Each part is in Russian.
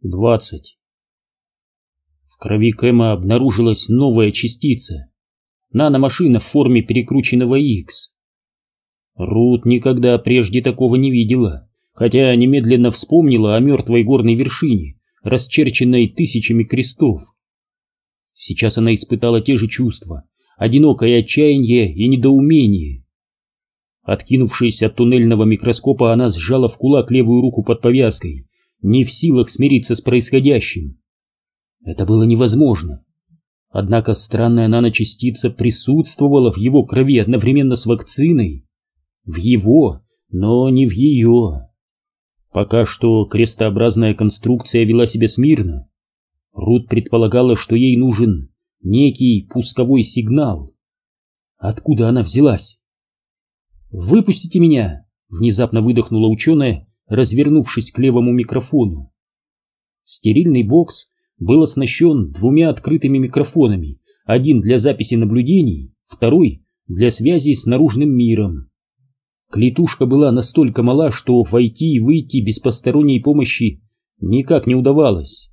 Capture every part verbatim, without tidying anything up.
двадцать. В крови Кэма обнаружилась новая частица. Наномашина в форме перекрученного Икс. Рут никогда прежде такого не видела, хотя немедленно вспомнила о мертвой горной вершине, расчерченной тысячами крестов. Сейчас она испытала те же чувства, одинокое отчаяние и недоумение. Откинувшись от туннельного микроскопа, она сжала в кулак левую руку под повязкой, не в силах смириться с происходящим. Это было невозможно. Однако странная наночастица присутствовала в его крови одновременно с вакциной. В его, но не в ее. Пока что крестообразная конструкция вела себя смирно. Рут предполагала, что ей нужен некий пусковой сигнал. Откуда она взялась? «Выпустите меня!» — внезапно выдохнула ученая, развернувшись к левому микрофону. Стерильный бокс был оснащен двумя открытыми микрофонами, один для записи наблюдений, второй для связи с наружным миром. Клетушка была настолько мала, что войти и выйти без посторонней помощи никак не удавалось.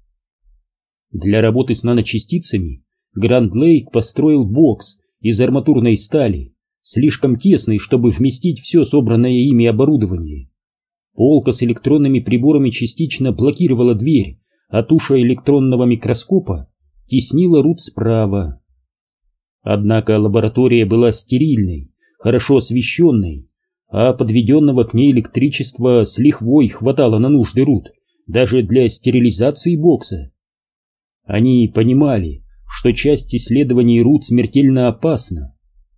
Для работы с наночастицами Гранд Лейк построил бокс из арматурной стали, слишком тесный, чтобы вместить все собранное ими оборудование. Полка с электронными приборами частично блокировала дверь, а туша электронного микроскопа теснила Рут справа. Однако лаборатория была стерильной, хорошо освещенной, а подведенного к ней электричества с лихвой хватало на нужды Рут, даже для стерилизации бокса. Они понимали, что часть исследований Рут смертельно опасна.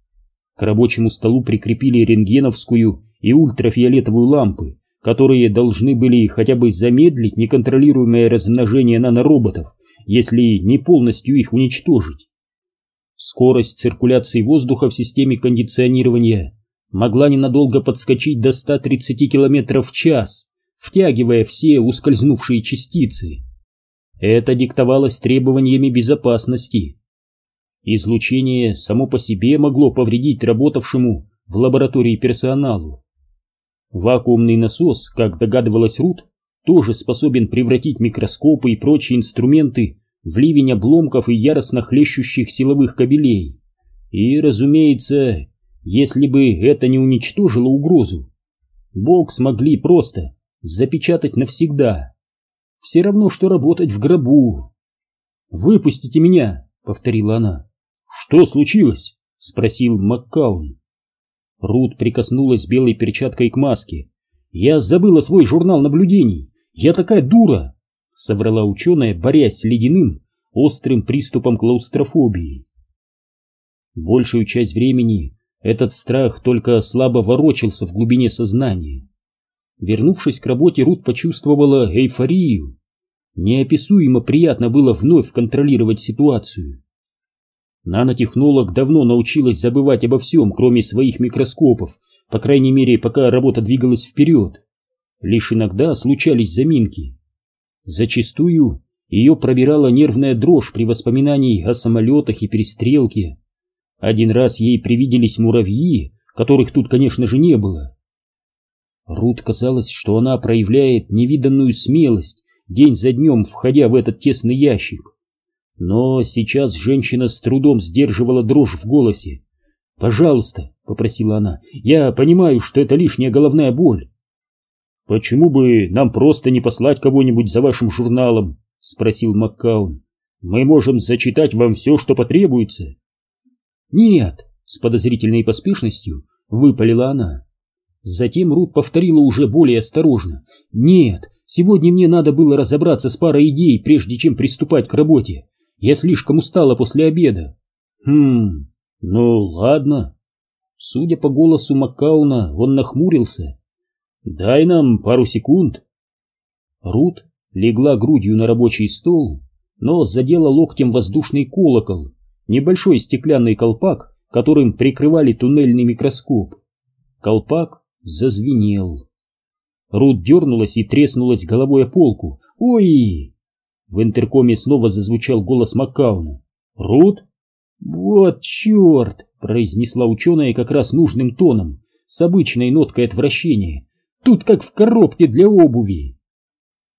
К рабочему столу прикрепили рентгеновскую и ультрафиолетовую лампы, которые должны были хотя бы замедлить неконтролируемое размножение нанороботов, если не полностью их уничтожить. Скорость циркуляции воздуха в системе кондиционирования могла ненадолго подскочить до ста тридцати километров в час, втягивая все ускользнувшие частицы. Это диктовалось требованиями безопасности. Излучение само по себе могло повредить работавшему в лаборатории персоналу. Вакуумный насос, как догадывалась Рут, тоже способен превратить микроскопы и прочие инструменты в ливень обломков и яростно хлещущих силовых кабелей. И, разумеется, если бы это не уничтожило угрозу, бокс могли просто запечатать навсегда. Все равно, что работать в гробу. «Выпустите меня!» — повторила она. «Что случилось?» — спросил Маккаун. Рут прикоснулась белой перчаткой к маске. «Я забыла свой журнал наблюдений. Я такая дура!» — соврала ученая, борясь с ледяным, острым приступом клаустрофобии. Большую часть времени этот страх только слабо ворочался в глубине сознания. Вернувшись к работе, Рут почувствовала эйфорию. Неописуемо приятно было вновь контролировать ситуацию. Нанотехнолог давно научилась забывать обо всем, кроме своих микроскопов, по крайней мере, пока работа двигалась вперед. Лишь иногда случались заминки. Зачастую ее пробирала нервная дрожь при воспоминании о самолетах и перестрелке. Один раз ей привиделись муравьи, которых тут, конечно же, не было. Рут казалось, что она проявляет невиданную смелость, день за днем входя в этот тесный ящик. Но сейчас женщина с трудом сдерживала дрожь в голосе. «Пожалуйста», — попросила она, — «я понимаю, что это лишняя головная боль». «Почему бы нам просто не послать кого-нибудь за вашим журналом?» — спросил Маккаун. «Мы можем зачитать вам все, что потребуется». «Нет», — с подозрительной поспешностью выпалила она. Затем Рут повторила уже более осторожно. «Нет, сегодня мне надо было разобраться с парой идей, прежде чем приступать к работе. Я слишком устала после обеда». «Хм, ну ладно». Судя по голосу Маккауна, он нахмурился. «Дай нам пару секунд». Рут легла грудью на рабочий стол, но задела локтем воздушный колокол, небольшой стеклянный колпак, которым прикрывали туннельный микроскоп. Колпак зазвенел. Рут дернулась и треснулась головой о полку. «Ой!» В интеркоме снова зазвучал голос Маккауна. «Рут?» «Вот черт!» — произнесла ученая как раз нужным тоном, с обычной ноткой отвращения. «Тут как в коробке для обуви!»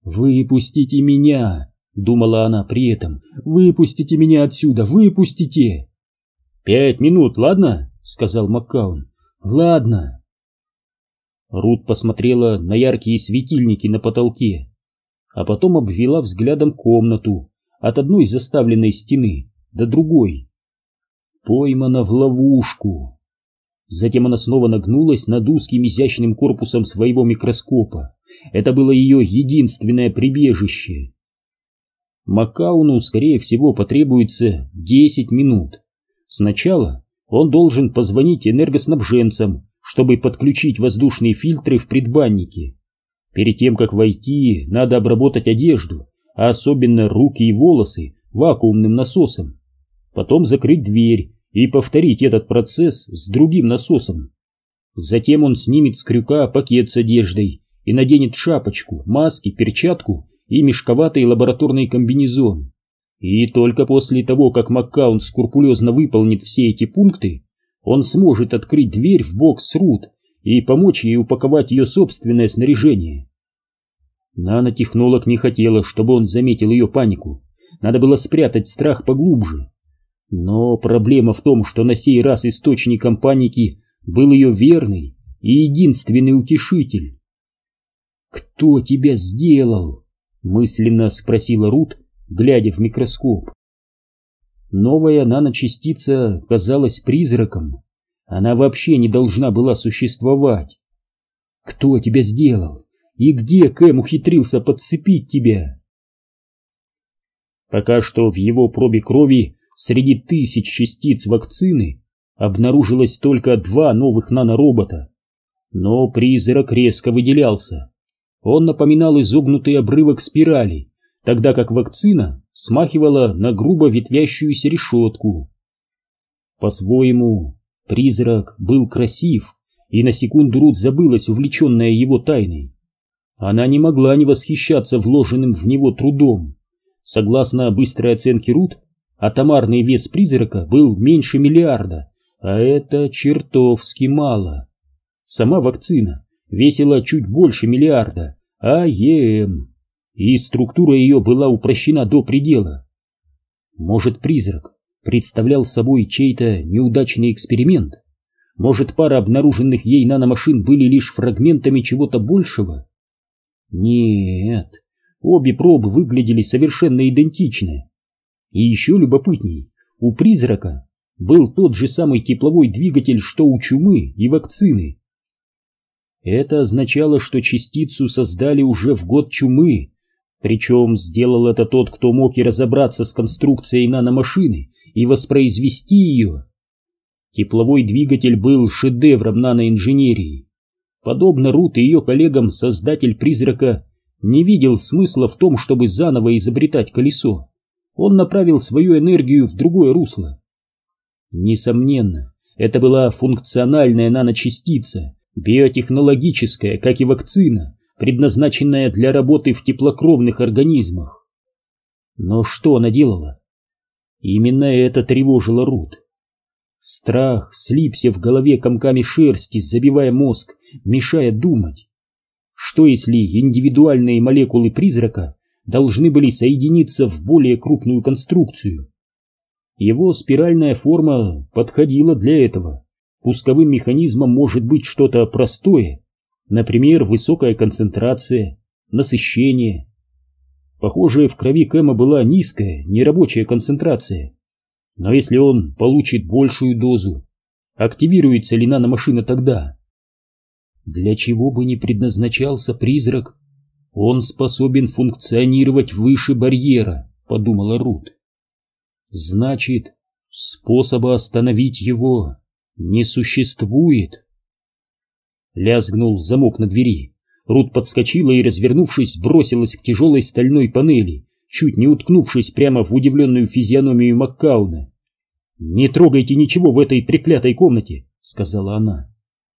«Выпустите меня!» — думала она при этом. «Выпустите меня отсюда! Выпустите!» «Пять минут, ладно?» — сказал Маккаун. «Ладно». Рут посмотрела на яркие светильники на потолке, а потом обвела взглядом комнату от одной заставленной стены до другой. Поймана в ловушку. Затем она снова нагнулась над узким изящным корпусом своего микроскопа. Это было ее единственное прибежище. Маккауну, скорее всего, потребуется десять минут. Сначала он должен позвонить энергоснабженцам, чтобы подключить воздушные фильтры в предбаннике. Перед тем, как войти, надо обработать одежду, а особенно руки и волосы, вакуумным насосом. Потом закрыть дверь и повторить этот процесс с другим насосом. Затем он снимет с крюка пакет с одеждой и наденет шапочку, маски, перчатку и мешковатый лабораторный комбинезон. И только после того, как Маккаун скрупулезно выполнит все эти пункты, он сможет открыть дверь в бокс Рут и помочь ей упаковать ее собственное снаряжение. Нанотехнолог не хотела, чтобы он заметил ее панику. Надо было спрятать страх поглубже. Но проблема в том, что на сей раз источником паники был ее верный и единственный утешитель. «Кто тебя сделал?» — мысленно спросила Рут, глядя в микроскоп. Новая наночастица казалась призраком. Она вообще не должна была существовать. «Кто тебя сделал? И где Кэм ухитрился подцепить тебя?» Пока что в его пробе крови среди тысяч частиц вакцины обнаружилось только два новых наноробота. Но призрак резко выделялся. Он напоминал изогнутый обрывок спирали, тогда как вакцина смахивала на грубо ветвящуюся решетку. По-своему, призрак был красив, и на секунду Рут забылась, увлеченная его тайной. Она не могла не восхищаться вложенным в него трудом. Согласно быстрой оценке Рут, атомарный вес призрака был меньше миллиарда, а это чертовски мало. Сама вакцина весила чуть больше миллиарда, а ЕМ, и структура ее была упрощена до предела. Может, призрак представлял собой чей-то неудачный эксперимент? Может, пара обнаруженных ей наномашин были лишь фрагментами чего-то большего? Нет, обе пробы выглядели совершенно идентичны. И еще любопытней, у призрака был тот же самый тепловой двигатель, что у чумы и вакцины. Это означало, что частицу создали уже в год чумы, причем сделал это тот, кто мог и разобраться с конструкцией наномашины и воспроизвести ее. Тепловой двигатель был шедевром наноинженерии. Подобно Рут и ее коллегам, создатель призрака не видел смысла в том, чтобы заново изобретать колесо. Он направил свою энергию в другое русло. Несомненно, это была функциональная наночастица, биотехнологическая, как и вакцина, предназначенная для работы в теплокровных организмах. Но что она делала? Именно это тревожило Рут. Страх слипся в голове комками шерсти, забивая мозг, мешая думать. Что если индивидуальные молекулы призрака должны были соединиться в более крупную конструкцию? Его спиральная форма подходила для этого. Пусковым механизмом может быть что-то простое, например, высокая концентрация, насыщение. Похоже, в крови Кэма была низкая, нерабочая концентрация. Но если он получит большую дозу, активируется ли наномашина тогда? Для чего бы ни предназначался призрак, он способен функционировать выше барьера, подумала Рут. Значит, способа остановить его не существует. Лязгнул замок на двери. Рут подскочила и, развернувшись, бросилась к тяжелой стальной панели, чуть не уткнувшись прямо в удивленную физиономию Маккауна. «Не трогайте ничего в этой треклятой комнате», — сказала она.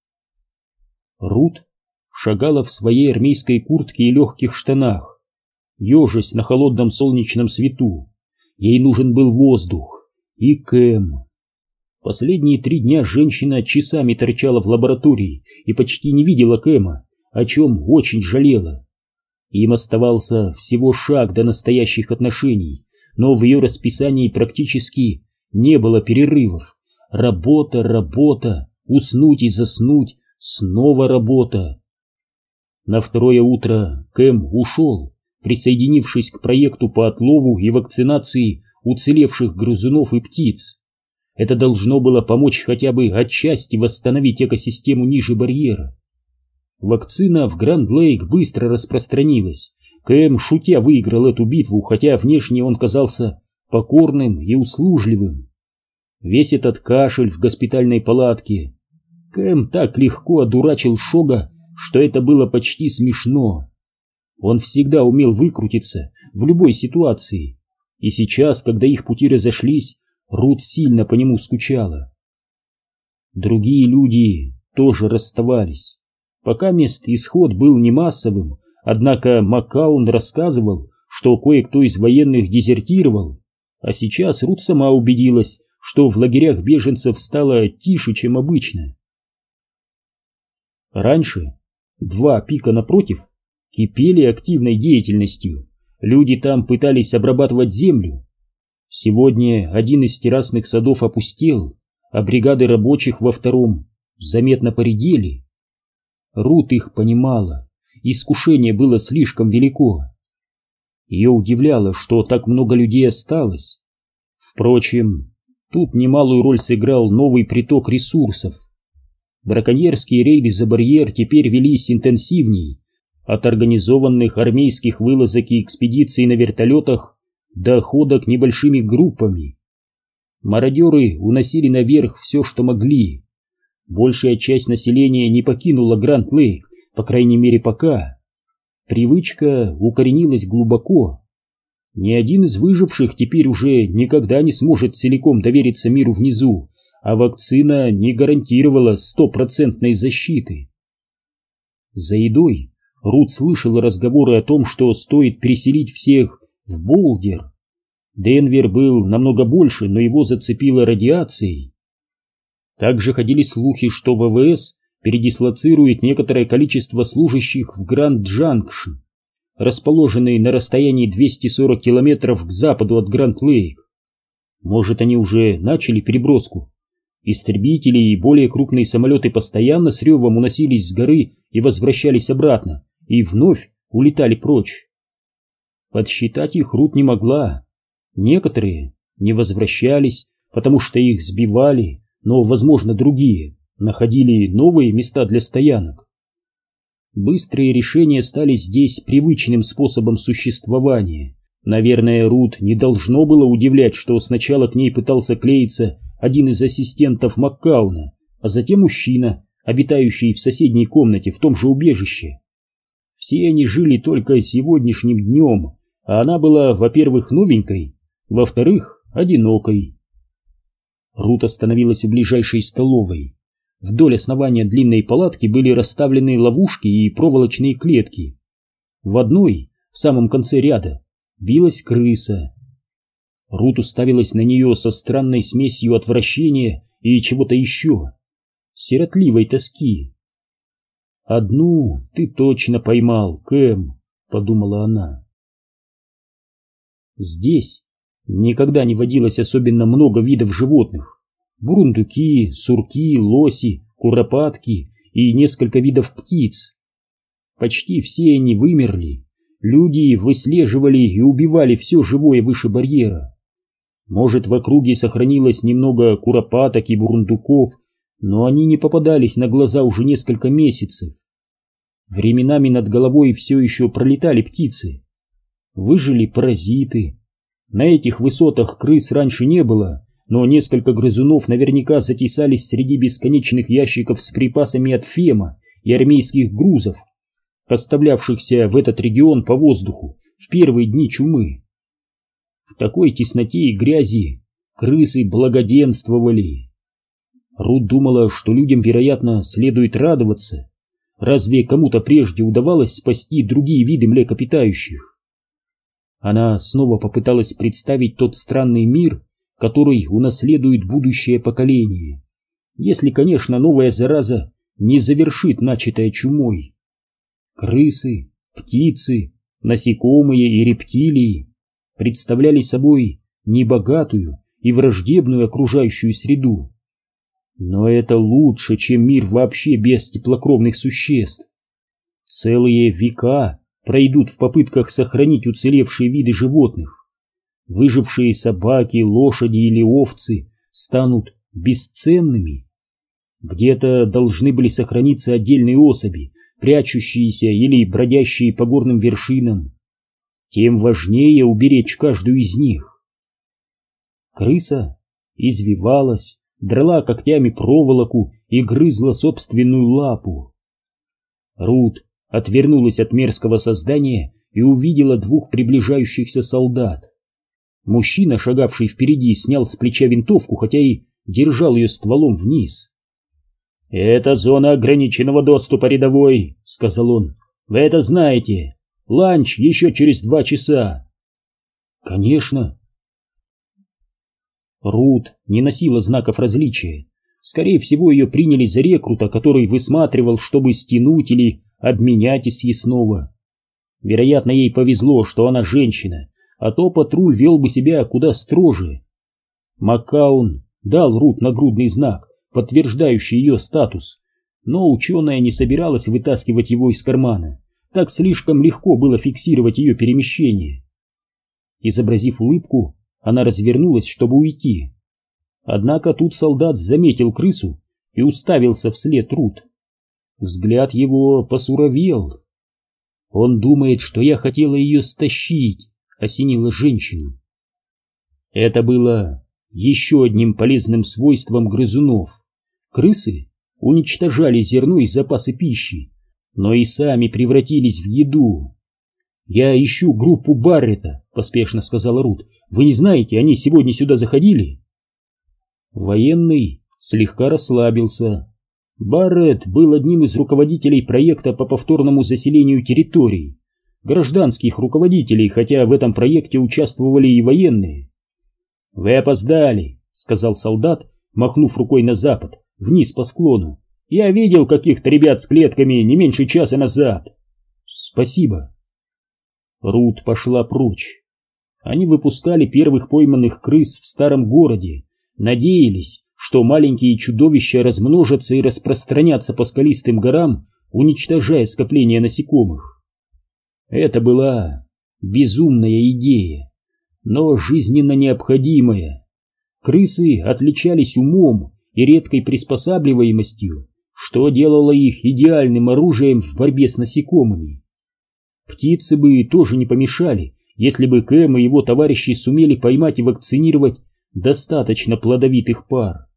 Рут шагала в своей армейской куртке и легких штанах, ежась на холодном солнечном свету. Ей нужен был воздух и Кэм. Последние три дня женщина часами торчала в лаборатории и почти не видела Кэма, о чем очень жалела. Им оставался всего шаг до настоящих отношений, но в ее расписании практически не было перерывов. Работа, работа, уснуть и заснуть, снова работа. На второе утро Кэм ушел, присоединившись к проекту по отлову и вакцинации уцелевших грызунов и птиц. Это должно было помочь хотя бы отчасти восстановить экосистему ниже барьера. Вакцина в Гранд-Лейк быстро распространилась. Кэм, шутя, выиграл эту битву, хотя внешне он казался покорным и услужливым. Весь этот кашель в госпитальной палатке. Кэм так легко одурачил Шога, что это было почти смешно. Он всегда умел выкрутиться в любой ситуации, и сейчас, когда их пути разошлись, Рут сильно по нему скучала. Другие люди тоже расставались. Пока мест исход был не массовым, однако Маккаун рассказывал, что кое-кто из военных дезертировал, а сейчас Рут сама убедилась, что в лагерях беженцев стало тише, чем обычно. Раньше два пика напротив кипели активной деятельностью, люди там пытались обрабатывать землю. Сегодня один из террасных садов опустел, а бригады рабочих во втором заметно поредели. Рут их понимала, искушение было слишком велико. Ее удивляло, что так много людей осталось. Впрочем, тут немалую роль сыграл новый приток ресурсов. Браконьерские рейды за барьер теперь велись интенсивней, от организованных армейских вылазок и экспедиций на вертолетах до ходок небольшими группами. Мародеры уносили наверх все, что могли. Большая часть населения не покинула Гранд-Лейк, по крайней мере пока. Привычка укоренилась глубоко. Ни один из выживших теперь уже никогда не сможет целиком довериться миру внизу, а вакцина не гарантировала стопроцентной защиты. За едой Рут слышала разговоры о том, что стоит переселить всех в Болдер. Денвер был намного больше, но его зацепило радиацией. Также ходили слухи, что ВВС передислоцирует некоторое количество служащих в Гранд-Джанкшн, расположенный на расстоянии двести сорок километров к западу от Гранд-Лейк. Может, они уже начали переброску? Истребители и более крупные самолеты постоянно с ревом уносились с горы и возвращались обратно, и вновь улетали прочь. Подсчитать их Рут не могла. Некоторые не возвращались, потому что их сбивали, но, возможно, другие находили новые места для стоянок. Быстрые решения стали здесь привычным способом существования. Наверное, Рут не должно было удивлять, что сначала к ней пытался клеиться один из ассистентов Маккауна, а затем мужчина, обитающий в соседней комнате в том же убежище. Все они жили только сегодняшним днем, а она была, во-первых, новенькой, во-вторых, одинокой. Рут остановилась у ближайшей столовой. Вдоль основания длинной палатки были расставлены ловушки и проволочные клетки. В одной, в самом конце ряда, билась крыса. Рут уставилась на нее со странной смесью отвращения и чего-то еще, сиротливой тоски. «Одну ты точно поймал, Кэм», — подумала она. Здесь никогда не водилось особенно много видов животных. Бурундуки, сурки, лоси, куропатки и несколько видов птиц. Почти все они вымерли. Люди выслеживали и убивали все живое выше барьера. Может, в округе сохранилось немного куропаток и бурундуков, но они не попадались на глаза уже несколько месяцев. Временами над головой все еще пролетали птицы. Выжили паразиты. На этих высотах крыс раньше не было, но несколько грызунов наверняка затесались среди бесконечных ящиков с припасами от Фема и армейских грузов, поставлявшихся в этот регион по воздуху в первые дни чумы. В такой тесноте и грязи крысы благоденствовали. Рут думала, что людям, вероятно, следует радоваться. Разве кому-то прежде удавалось спасти другие виды млекопитающих? Она снова попыталась представить тот странный мир, который унаследует будущее поколение, если, конечно, новая зараза не завершит начатое чумой. Крысы, птицы, насекомые и рептилии представляли собой небогатую и враждебную окружающую среду. Но это лучше, чем мир вообще без теплокровных существ. Целые века пройдут в попытках сохранить уцелевшие виды животных. Выжившие собаки, лошади или овцы станут бесценными. Где-то должны были сохраниться отдельные особи, прячущиеся или бродящие по горным вершинам. Тем важнее уберечь каждую из них. Крыса извивалась, драла когтями проволоку и грызла собственную лапу. Рут отвернулась от мерзкого создания и увидела двух приближающихся солдат. Мужчина, шагавший впереди, снял с плеча винтовку, хотя и держал ее стволом вниз. «Это зона ограниченного доступа, рядовой», — сказал он. «Вы это знаете. Ланч еще через два часа». «Конечно». Рут не носила знаков различия. Скорее всего, ее приняли за рекрута, который высматривал, чтобы стянуть или обменять из съестного. Вероятно, ей повезло, что она женщина, а то патруль вел бы себя куда строже. Маккаун дал Рут нагрудный знак, подтверждающий ее статус, но ученая не собиралась вытаскивать его из кармана. Так слишком легко было фиксировать ее перемещение. Изобразив улыбку, она развернулась, чтобы уйти. Однако тут солдат заметил крысу и уставился вслед Рут. Взгляд его посуровел. «Он думает, что я хотела ее стащить», — осенила женщину. Это было еще одним полезным свойством грызунов. Крысы уничтожали зерно и запасы пищи, но и сами превратились в еду. «Я ищу группу Баррета», — поспешно сказала Рут. «Вы не знаете, они сегодня сюда заходили?» Военный слегка расслабился. Баррет был одним из руководителей проекта по повторному заселению территорий. Гражданских руководителей, хотя в этом проекте участвовали и военные. «Вы опоздали», — сказал солдат, махнув рукой на запад, вниз по склону. «Я видел каких-то ребят с клетками не меньше часа назад». «Спасибо». Рут пошла прочь. Они выпускали первых пойманных крыс в старом городе, надеялись, что маленькие чудовища размножатся и распространятся по скалистым горам, уничтожая скопление насекомых. Это была безумная идея, но жизненно необходимая. Крысы отличались умом и редкой приспосабливаемостью, что делало их идеальным оружием в борьбе с насекомыми. Птицы бы тоже не помешали, если бы Кэм и его товарищи сумели поймать и вакцинировать достаточно плодовитых пар.